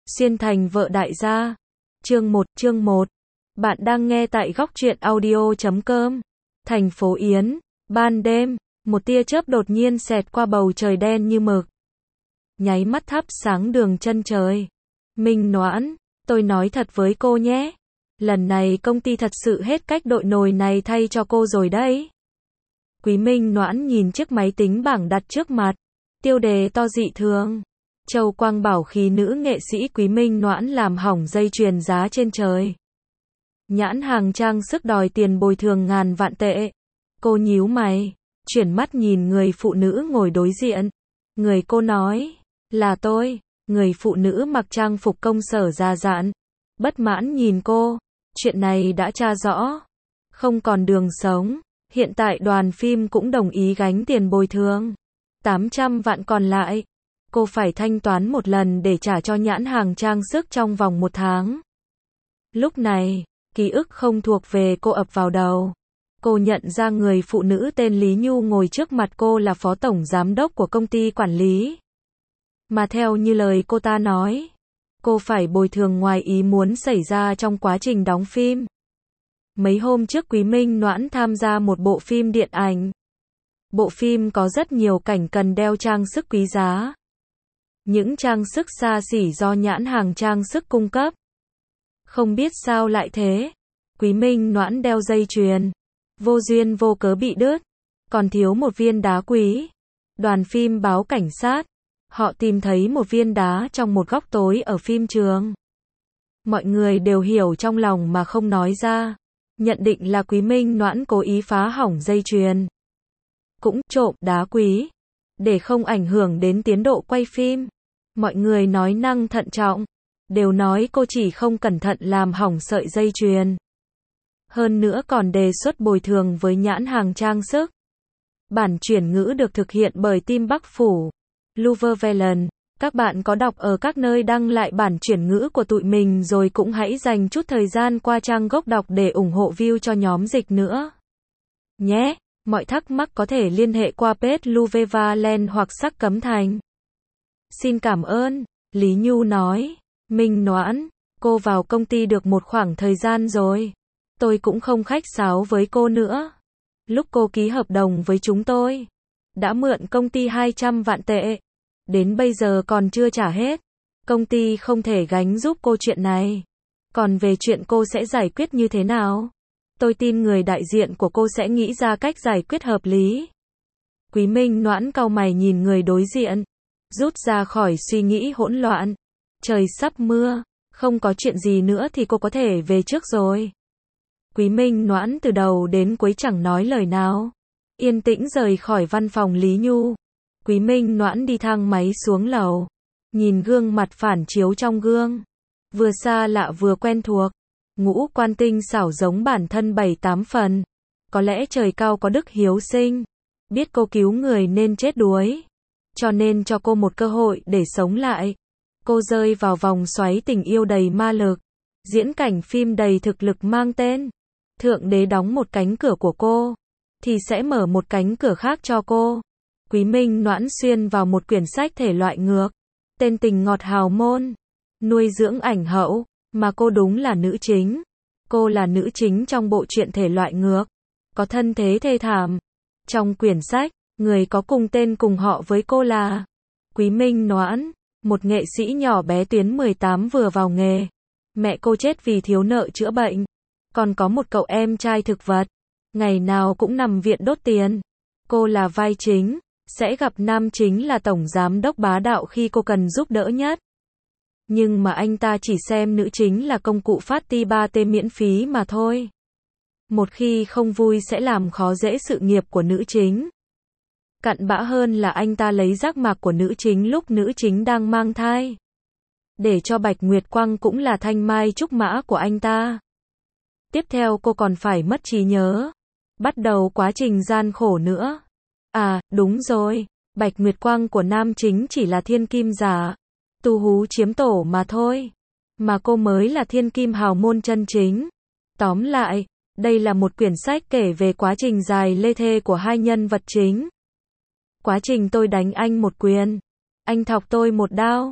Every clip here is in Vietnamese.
Xuyên thành vợ đại gia. Chương 1. Bạn đang nghe tại góc truyện audio.com. Thành phố Yến, ban đêm, một tia chớp đột nhiên xẹt qua bầu trời đen như mực. Nháy mắt thắp sáng đường chân trời. Minh Noãn, tôi nói thật với cô nhé. Lần này công ty thật sự hết cách đội nồi này thay cho cô rồi đấy. Quý Minh Noãn nhìn chiếc máy tính bảng đặt trước mặt. Tiêu đề to dị thường. Châu Quang bảo khi nữ nghệ sĩ Quý Minh Noãn làm hỏng dây chuyền giá trên trời. Nhãn hàng trang sức đòi tiền bồi thường ngàn vạn tệ. Cô nhíu mày, chuyển mắt nhìn người phụ nữ ngồi đối diện. Người cô nói, là tôi. Người phụ nữ mặc trang phục công sở già dặn. Bất mãn nhìn cô, chuyện này đã tra rõ. Không còn đường sống, hiện tại đoàn phim cũng đồng ý gánh tiền bồi thường. 800 vạn còn lại, cô phải thanh toán một lần để trả cho nhãn hàng trang sức trong vòng 1 tháng. Lúc này, ký ức không thuộc về cô ập vào đầu. Cô nhận ra người phụ nữ tên Lý Nhu ngồi trước mặt cô là phó tổng giám đốc của công ty quản lý. Mà theo như lời cô ta nói, cô phải bồi thường ngoài ý muốn xảy ra trong quá trình đóng phim. Mấy hôm trước Quý Minh Noãn tham gia một bộ phim điện ảnh. Bộ phim có rất nhiều cảnh cần đeo trang sức quý giá. Những trang sức xa xỉ do nhãn hàng trang sức cung cấp. Không biết sao lại thế. Quý Minh Noãn đeo dây chuyền. Vô duyên vô cớ bị đứt. Còn thiếu một viên đá quý. Đoàn phim báo cảnh sát. Họ tìm thấy một viên đá trong một góc tối ở phim trường. Mọi người đều hiểu trong lòng mà không nói ra. Nhận định là Quý Minh Noãn cố ý phá hỏng dây chuyền. Cũng trộm đá quý. Để không ảnh hưởng đến tiến độ quay phim. Mọi người nói năng thận trọng. Đều nói cô chỉ không cẩn thận làm hỏng sợi dây chuyền. Hơn nữa còn đề xuất bồi thường với nhãn hàng trang sức. Bản chuyển ngữ được thực hiện bởi team Bắc Phủ. Luvervelen, các bạn có đọc ở các nơi đăng lại bản chuyển ngữ của tụi mình rồi cũng hãy dành chút thời gian qua trang gốc đọc để ủng hộ view cho nhóm dịch nữa. Nhé, mọi thắc mắc có thể liên hệ qua page Luvervelen hoặc Sắc Cấm Thành. Xin cảm ơn, Lý Nhu nói. Minh Noãn, cô vào công ty được một khoảng thời gian rồi. Tôi cũng không khách sáo với cô nữa. Lúc cô ký hợp đồng với chúng tôi, đã mượn công ty 200 vạn tệ. Đến bây giờ còn chưa trả hết. Công ty không thể gánh giúp cô chuyện này. Còn về chuyện cô sẽ giải quyết như thế nào? Tôi tin người đại diện của cô sẽ nghĩ ra cách giải quyết hợp lý. Quý Minh Noãn cau mày nhìn người đối diện. Rút ra khỏi suy nghĩ hỗn loạn. Trời sắp mưa. Không có chuyện gì nữa thì cô có thể về trước rồi. Quý Minh Noãn từ đầu đến cuối chẳng nói lời nào. Yên tĩnh rời khỏi văn phòng Lý Nhu. Quý Minh Noãn đi thang máy xuống lầu. Nhìn gương mặt phản chiếu trong gương. Vừa xa lạ vừa quen thuộc. Ngũ quan tinh xảo giống bản thân 7-8 phần. Có lẽ trời cao có đức hiếu sinh. Biết cô cứu người nên chết đuối. Cho nên cho cô một cơ hội để sống lại. Cô rơi vào vòng xoáy tình yêu đầy ma lực. Diễn cảnh phim đầy thực lực mang tên. Thượng đế đóng một cánh cửa của cô. Thì sẽ mở một cánh cửa khác cho cô. Quý Minh Noãn xuyên vào một quyển sách thể loại ngược. Tên Tình Ngọt Hào Môn. Nuôi dưỡng ảnh hậu. Mà cô đúng là nữ chính. Cô là nữ chính trong bộ truyện thể loại ngược. Có thân thế thê thảm. Trong quyển sách, người có cùng tên cùng họ với cô là Quý Minh Noãn. Một nghệ sĩ nhỏ bé tuyến 18 vừa vào nghề. Mẹ cô chết vì thiếu nợ chữa bệnh. Còn có một cậu em trai thực vật. Ngày nào cũng nằm viện đốt tiền. Cô là vai chính. Sẽ gặp nam chính là tổng giám đốc bá đạo khi cô cần giúp đỡ nhất. Nhưng mà anh ta chỉ xem nữ chính là công cụ phát ti 3T miễn phí mà thôi. Một khi không vui sẽ làm khó dễ sự nghiệp của nữ chính. Cặn bã hơn là anh ta lấy giác mạc của nữ chính lúc nữ chính đang mang thai. Để cho Bạch Nguyệt Quang cũng là thanh mai trúc mã của anh ta. Tiếp theo cô còn phải mất trí nhớ. Bắt đầu quá trình gian khổ nữa. À, đúng rồi. Bạch Nguyệt Quang của nam chính chỉ là thiên kim giả. Tu hú chiếm tổ mà thôi. Mà cô mới là thiên kim hào môn chân chính. Tóm lại, đây là một quyển sách kể về quá trình dài lê thê của hai nhân vật chính. Quá trình tôi đánh anh một quyền. Anh thọc tôi một đao.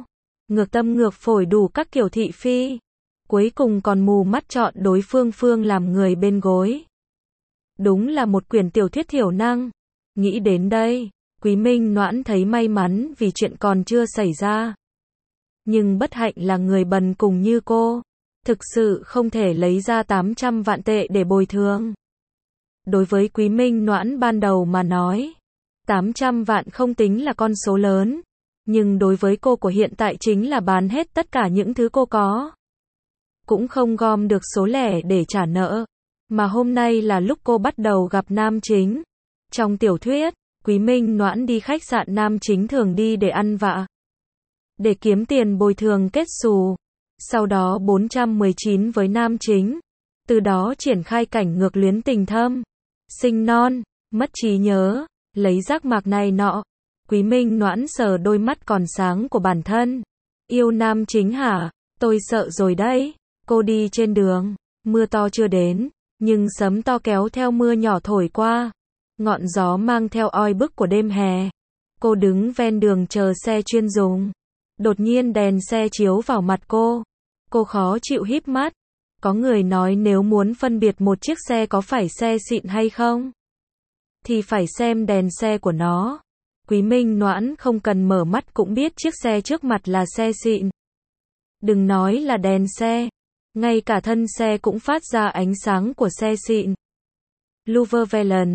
ngược tâm ngược phổi đủ các kiểu thị phi. Cuối cùng còn mù mắt chọn đối phương làm người bên gối. Đúng là một quyển tiểu thuyết thiểu năng. Nghĩ đến đây, Quý Minh Noãn thấy may mắn vì chuyện còn chưa xảy ra. Nhưng bất hạnh là người bần cùng như cô, thực sự không thể lấy ra 800 vạn tệ để bồi thường. Đối với Quý Minh Noãn ban đầu mà nói, 800 vạn không tính là con số lớn, nhưng đối với cô của hiện tại chính là bán hết tất cả những thứ cô có. Cũng không gom được số lẻ để trả nợ, mà hôm nay là lúc cô bắt đầu gặp nam chính. Trong tiểu thuyết, Quý Minh Noãn đi khách sạn nam chính thường đi để ăn vạ, để kiếm tiền bồi thường kết xù. Sau đó 419 với nam chính, từ đó triển khai cảnh ngược luyến tình thâm, sinh non, mất trí nhớ, lấy giác mạc này nọ. Quý Minh Noãn sờ đôi mắt còn sáng của bản thân. Yêu nam chính hả? Tôi sợ rồi đấy. Cô đi trên đường, mưa to chưa đến, nhưng sấm to kéo theo mưa nhỏ thổi qua. Ngọn gió mang theo oi bức của đêm hè. Cô đứng ven đường chờ xe chuyên dùng. Đột nhiên đèn xe chiếu vào mặt cô. Cô khó chịu híp mắt. Có người nói nếu muốn phân biệt một chiếc xe có phải xe xịn hay không, thì phải xem đèn xe của nó. Quý Minh Noãn không cần mở mắt cũng biết chiếc xe trước mặt là xe xịn. Đừng nói là đèn xe, ngay cả thân xe cũng phát ra ánh sáng của xe xịn. Louvre Velen,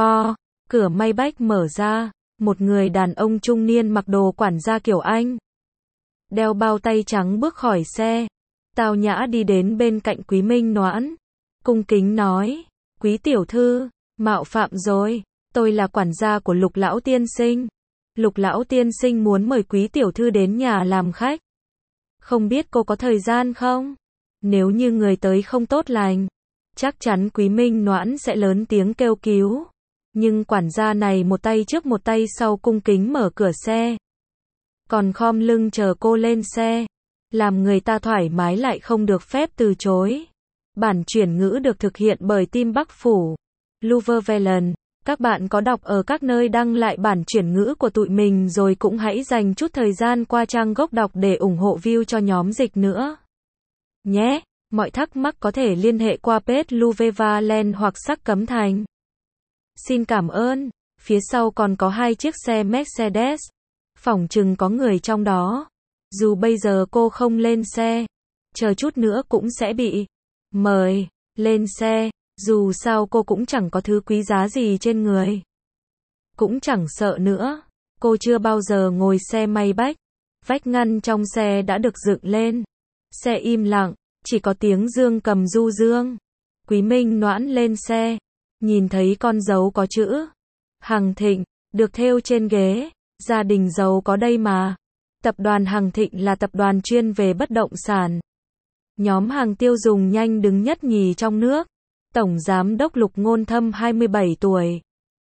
cửa Maybach mở ra, một người đàn ông trung niên mặc đồ quản gia kiểu Anh, đeo bao tay trắng bước khỏi xe, tao nhã đi đến bên cạnh Quý Minh Noãn, cung kính nói, Quý tiểu thư, mạo phạm rồi, tôi là quản gia của Lục lão tiên sinh. Lục lão tiên sinh muốn mời Quý tiểu thư đến nhà làm khách. Không biết cô có thời gian không? Nếu như người tới không tốt lành, chắc chắn Quý Minh Noãn sẽ lớn tiếng kêu cứu. Nhưng quản gia này một tay trước một tay sau cung kính mở cửa xe, còn khom lưng chờ cô lên xe, làm người ta thoải mái lại không được phép từ chối. Bản chuyển ngữ được thực hiện bởi Team Bắc Phủ, Louvre Velen. Các bạn có đọc ở các nơi đăng lại bản chuyển ngữ của tụi mình rồi cũng hãy dành chút thời gian qua trang gốc đọc để ủng hộ view cho nhóm dịch nữa nhé. Mọi thắc mắc có thể liên hệ qua page Louvre Valen hoặc Sắc Cấm Thành. Xin cảm ơn. Phía sau còn có 2 chiếc xe Mercedes. Phỏng chừng có người trong đó. Dù bây giờ cô không lên xe, chờ chút nữa cũng sẽ bị mời lên xe. Dù sao cô cũng chẳng có thứ quý giá gì trên người, cũng chẳng sợ nữa. Cô chưa bao giờ ngồi xe Maybach. Vách ngăn trong xe đã được dựng lên. Xe im lặng, chỉ có tiếng dương cầm du dương. Quý Minh Noãn lên xe, nhìn thấy con dấu có chữ Hằng Thịnh được thêu trên ghế. Gia đình giàu có đây mà. Tập đoàn Hằng Thịnh là tập đoàn chuyên về bất động sản. Nhóm hàng tiêu dùng nhanh đứng nhất nhì trong nước. Tổng giám đốc Lục Ngôn Thâm 27 tuổi,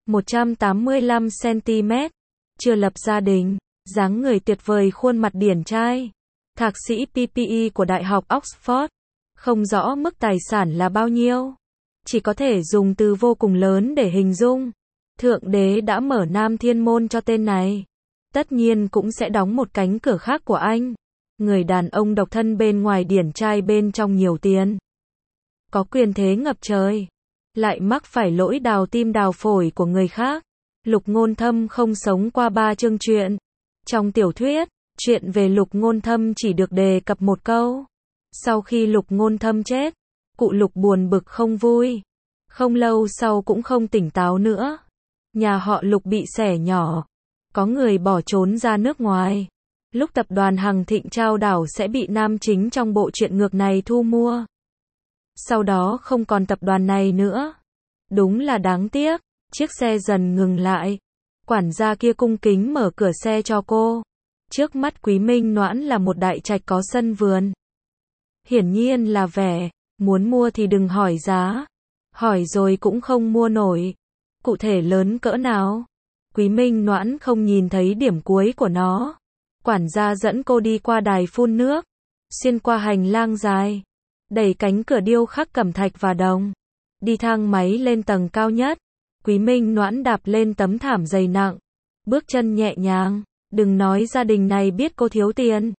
185 cm, chưa lập gia đình, dáng người tuyệt vời, khuôn mặt điển trai, thạc sĩ PPE của Đại học Oxford. Không rõ mức tài sản là bao nhiêu, chỉ có thể dùng từ vô cùng lớn để hình dung. Thượng đế đã mở Nam Thiên Môn cho tên này, tất nhiên cũng sẽ đóng một cánh cửa khác của anh. Người đàn ông độc thân bên ngoài điển trai, bên trong nhiều tiền, có quyền thế ngập trời, lại mắc phải lỗi đào tim đào phổi của người khác. Lục Ngôn Thâm không sống qua 3 chương truyện. Trong tiểu thuyết, chuyện về Lục Ngôn Thâm chỉ được đề cập một câu. Sau khi Lục Ngôn Thâm chết, cụ Lục buồn bực không vui. Không lâu sau cũng không tỉnh táo nữa. Nhà họ Lục bị xẻ nhỏ. Có người bỏ trốn ra nước ngoài. Lúc tập đoàn Hằng Thịnh trao đảo sẽ bị nam chính trong bộ truyện ngược này thu mua. Sau đó không còn tập đoàn này nữa. Đúng là đáng tiếc. Chiếc xe dần ngừng lại. Quản gia kia cung kính mở cửa xe cho cô. Trước mắt Quý Minh Noãn là một đại trạch có sân vườn. Hiển nhiên là vẻ, muốn mua thì đừng hỏi giá. Hỏi rồi cũng không mua nổi. Cụ thể lớn cỡ nào? Quý Minh Noãn không nhìn thấy điểm cuối của nó. Quản gia dẫn cô đi qua đài phun nước. Xuyên qua hành lang dài. Đẩy cánh cửa điêu khắc cẩm thạch và đồng. Đi thang máy lên tầng cao nhất. Quý Minh Noãn đạp lên tấm thảm dày nặng. Bước chân nhẹ nhàng. Đừng nói gia đình này biết cô thiếu tiền.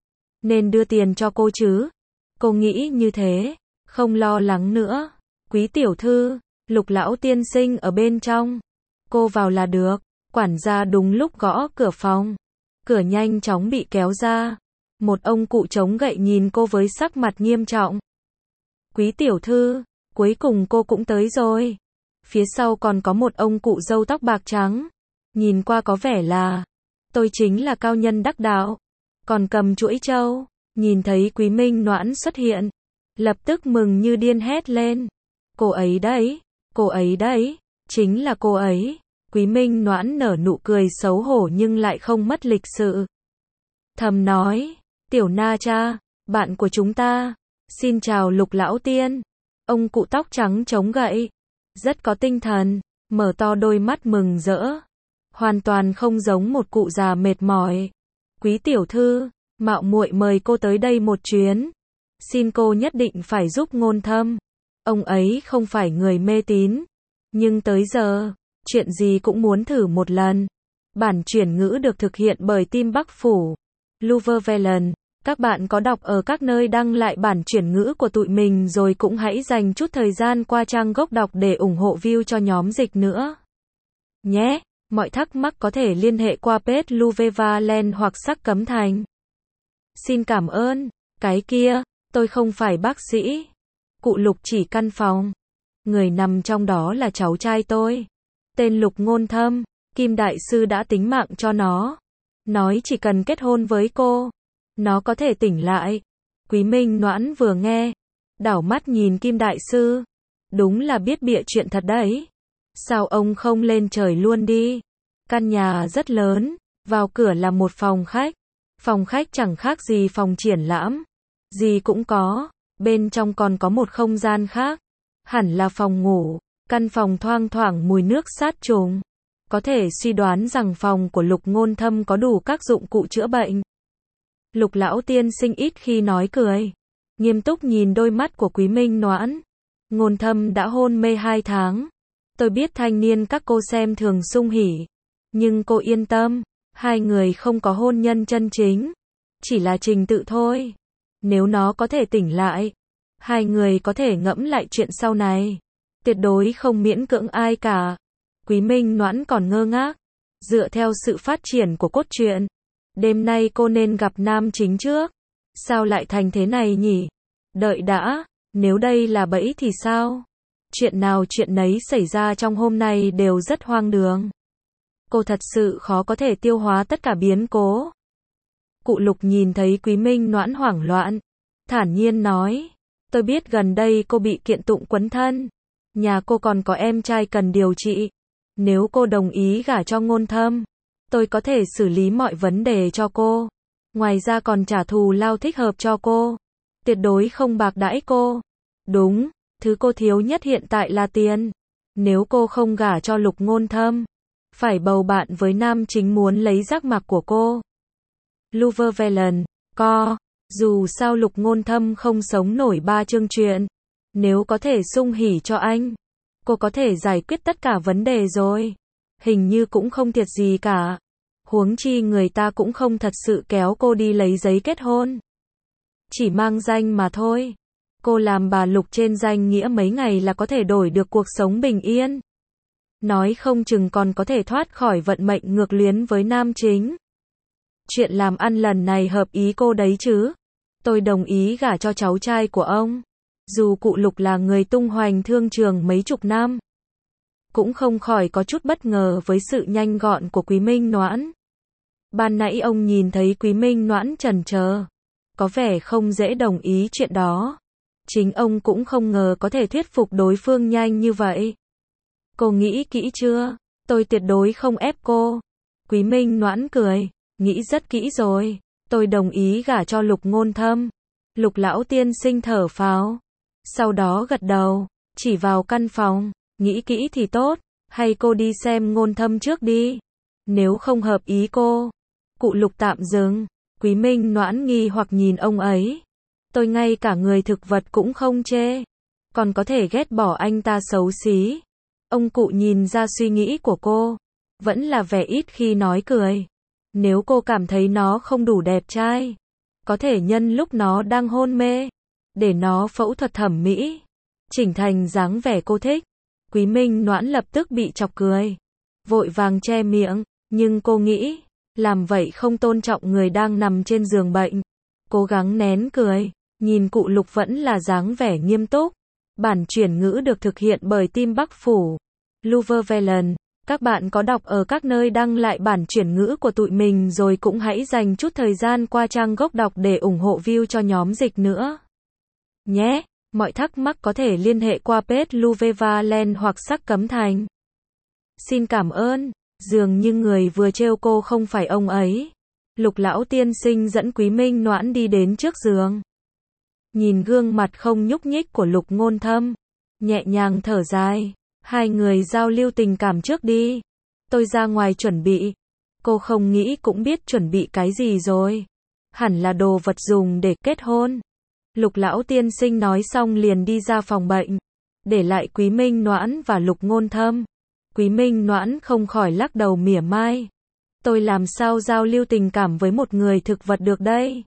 nên đưa tiền cho cô chứ. Cô nghĩ như thế, không lo lắng nữa. Quý tiểu thư, Lục lão tiên sinh ở bên trong. Cô vào là được. Quản gia đúng lúc gõ cửa phòng. Cửa nhanh chóng bị kéo ra. Một ông cụ chống gậy nhìn cô với sắc mặt nghiêm trọng. Quý tiểu thư, cuối cùng cô cũng tới rồi. Phía sau còn có một ông cụ râu tóc bạc trắng. Nhìn qua có vẻ là, tôi chính là cao nhân đắc đạo. Còn cầm chuỗi trâu, nhìn thấy Quý Minh Noãn xuất hiện. Lập tức mừng như điên hét lên. Cô ấy đấy, chính là cô ấy. Quý Minh Noãn nở nụ cười xấu hổ nhưng lại không mất lịch sự. Thầm nói, Tiểu Na Cha, bạn của chúng ta. Xin chào Lục lão tiên. Ông cụ tóc trắng chống gậy. Rất có tinh thần, mở to đôi mắt mừng rỡ. Hoàn toàn không giống một cụ già mệt mỏi. Quý tiểu thư, mạo muội mời cô tới đây một chuyến. Xin cô nhất định phải giúp Ngôn Thâm. Ông ấy không phải người mê tín. Nhưng tới giờ, chuyện gì cũng muốn thử một lần. Bản chuyển ngữ được thực hiện bởi team Bắc Phủ. Luvervelen. Các bạn có đọc ở các nơi đăng lại bản chuyển ngữ của tụi mình rồi cũng hãy dành chút thời gian qua trang gốc đọc để ủng hộ view cho nhóm dịch nữa. Nhé, mọi thắc mắc có thể liên hệ qua page Luvervelen hoặc Sắc Cấm Thành. Xin cảm ơn. Cái kia, tôi không phải bác sĩ. Cụ Lục chỉ căn phòng. Người nằm trong đó là cháu trai tôi. Tên Lục Ngôn Thâm, Kim Đại Sư đã tính mạng cho nó. Nói chỉ cần kết hôn với cô, nó có thể tỉnh lại. Quý Minh Noãn vừa nghe, đảo mắt nhìn Kim Đại Sư. Đúng là biết bịa chuyện thật đấy. Sao ông không lên trời luôn đi? Căn nhà rất lớn, vào cửa là một phòng khách. Phòng khách chẳng khác gì phòng triển lãm. Gì cũng có, bên trong còn có một không gian khác. Hẳn là phòng ngủ, căn phòng thoang thoảng mùi nước sát trùng. Có thể suy đoán rằng phòng của Lục Ngôn Thâm có đủ các dụng cụ chữa bệnh. Lục lão tiên sinh ít khi nói cười. Nghiêm túc nhìn đôi mắt của Quý Minh Noãn. Ngôn Thâm đã hôn mê 2 tháng. Tôi biết thanh niên các cô xem thường sung hỉ. Nhưng cô yên tâm, hai người không có hôn nhân chân chính. Chỉ là trình tự thôi. Nếu nó có thể tỉnh lại, hai người có thể ngẫm lại chuyện sau này. Tuyệt đối không miễn cưỡng ai cả. Quý Minh Noãn còn ngơ ngác. Dựa theo sự phát triển của cốt truyện, đêm nay cô nên gặp nam chính trước. Sao lại thành thế này nhỉ? Đợi đã, nếu đây là bẫy thì sao? Chuyện nào chuyện nấy xảy ra trong hôm nay đều rất hoang đường. Cô thật sự khó có thể tiêu hóa tất cả biến cố. Cụ Lục nhìn thấy Quý Minh Noãn hoảng loạn, thản nhiên nói, tôi biết gần đây cô bị kiện tụng quấn thân. Nhà cô còn có em trai cần điều trị. Nếu cô đồng ý gả cho Ngôn Thâm, tôi có thể xử lý mọi vấn đề cho cô. Ngoài ra còn trả thù lao thích hợp cho cô. Tuyệt đối không bạc đãi cô. Đúng, thứ cô thiếu nhất hiện tại là tiền. Nếu cô không gả cho Lục Ngôn Thâm, phải bầu bạn với nam chính muốn lấy giác mạc của cô. Luvervelen, dù sao Lục Ngôn Thâm không sống nổi 3 chương truyện. Nếu có thể sung hỉ cho anh, cô có thể giải quyết tất cả vấn đề rồi. Hình như cũng không thiệt gì cả. Huống chi người ta cũng không thật sự kéo cô đi lấy giấy kết hôn. Chỉ mang danh mà thôi. Cô làm bà Lục trên danh nghĩa mấy ngày là có thể đổi được cuộc sống bình yên. Nói không chừng còn có thể thoát khỏi vận mệnh ngược luyến với nam chính. Chuyện làm ăn lần này hợp ý cô đấy chứ. Tôi đồng ý gả cho cháu trai của ông. Dù cụ Lục là người tung hoành thương trường mấy chục năm, cũng không khỏi có chút bất ngờ với sự nhanh gọn của Quý Minh Noãn. Ban nãy ông nhìn thấy Quý Minh Noãn chần chờ, có vẻ không dễ đồng ý chuyện đó. Chính ông cũng không ngờ có thể thuyết phục đối phương nhanh như vậy. Cô nghĩ kỹ chưa? Tôi tuyệt đối không ép cô. Quý Minh Noãn cười, nghĩ rất kỹ rồi. Tôi đồng ý gả cho Lục Ngôn Thâm. Lục lão tiên sinh thở phào. Sau đó gật đầu, chỉ vào căn phòng, nghĩ kỹ thì tốt, hay cô đi xem Ngôn Thâm trước đi. Nếu không hợp ý cô. Cụ Lục tạm dừng, Quý Minh Noãn nghi hoặc nhìn ông ấy. Tôi ngay cả người thực vật cũng không chê, còn có thể ghét bỏ anh ta xấu xí. Ông cụ nhìn ra suy nghĩ của cô, vẫn là vẻ ít khi nói cười. Nếu cô cảm thấy nó không đủ đẹp trai, có thể nhân lúc nó đang hôn mê, để nó phẫu thuật thẩm mỹ, chỉnh thành dáng vẻ cô thích. Quý Minh Noãn lập tức bị chọc cười, vội vàng che miệng, nhưng cô nghĩ, làm vậy không tôn trọng người đang nằm trên giường bệnh. Cố gắng nén cười, nhìn cụ Lục vẫn là dáng vẻ nghiêm túc. Bản chuyển ngữ được thực hiện bởi team Bắc Phủ, Luvervelen. Các bạn có đọc ở các nơi đăng lại bản chuyển ngữ của tụi mình rồi cũng hãy dành chút thời gian qua trang gốc đọc để ủng hộ view cho nhóm dịch nữa nhé. Mọi thắc mắc có thể liên hệ qua page Luvervelen hoặc Sắc Cấm Thành. Xin cảm ơn. Dường như người vừa trêu cô không phải ông ấy. Lục lão tiên sinh dẫn Quý Minh Noãn đi đến trước giường. Nhìn gương mặt không nhúc nhích của Lục Ngôn Thâm, nhẹ nhàng thở dài. Hai người giao lưu tình cảm trước đi. Tôi ra ngoài chuẩn bị. Cô không nghĩ cũng biết chuẩn bị cái gì rồi. Hẳn là đồ vật dùng để kết hôn. Lục lão tiên sinh nói xong liền đi ra phòng bệnh, để lại Quý Minh Noãn và Lục Ngôn Thâm. Quý Minh Noãn không khỏi lắc đầu mỉa mai. Tôi làm sao giao lưu tình cảm với một người thực vật được đây?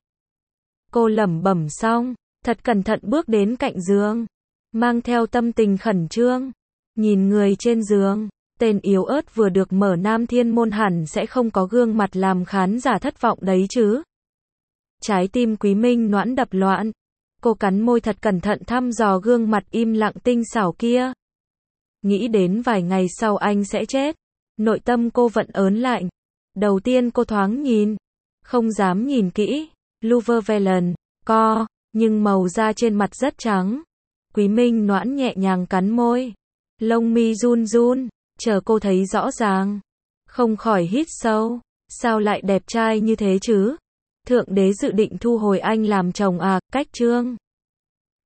Cô lẩm bẩm xong, thật cẩn thận bước đến cạnh giường, mang theo tâm tình khẩn trương. Nhìn người trên giường, tên yếu ớt vừa được mở Nam Thiên Môn hẳn sẽ không có gương mặt làm khán giả thất vọng đấy chứ. Trái tim Quý Minh Noãn đập loạn. Cô cắn môi thật cẩn thận thăm dò gương mặt im lặng tinh xảo kia. Nghĩ đến vài ngày sau anh sẽ chết, nội tâm cô vẫn ớn lạnh. Đầu tiên cô thoáng nhìn, không dám nhìn kỹ. Luvervelen, nhưng màu da trên mặt rất trắng. Quý Minh Noãn nhẹ nhàng cắn môi, lông mi run run, chờ cô thấy rõ ràng. Không khỏi hít sâu, sao lại đẹp trai như thế chứ? Thượng đế dự định thu hồi anh làm chồng à? Cách chương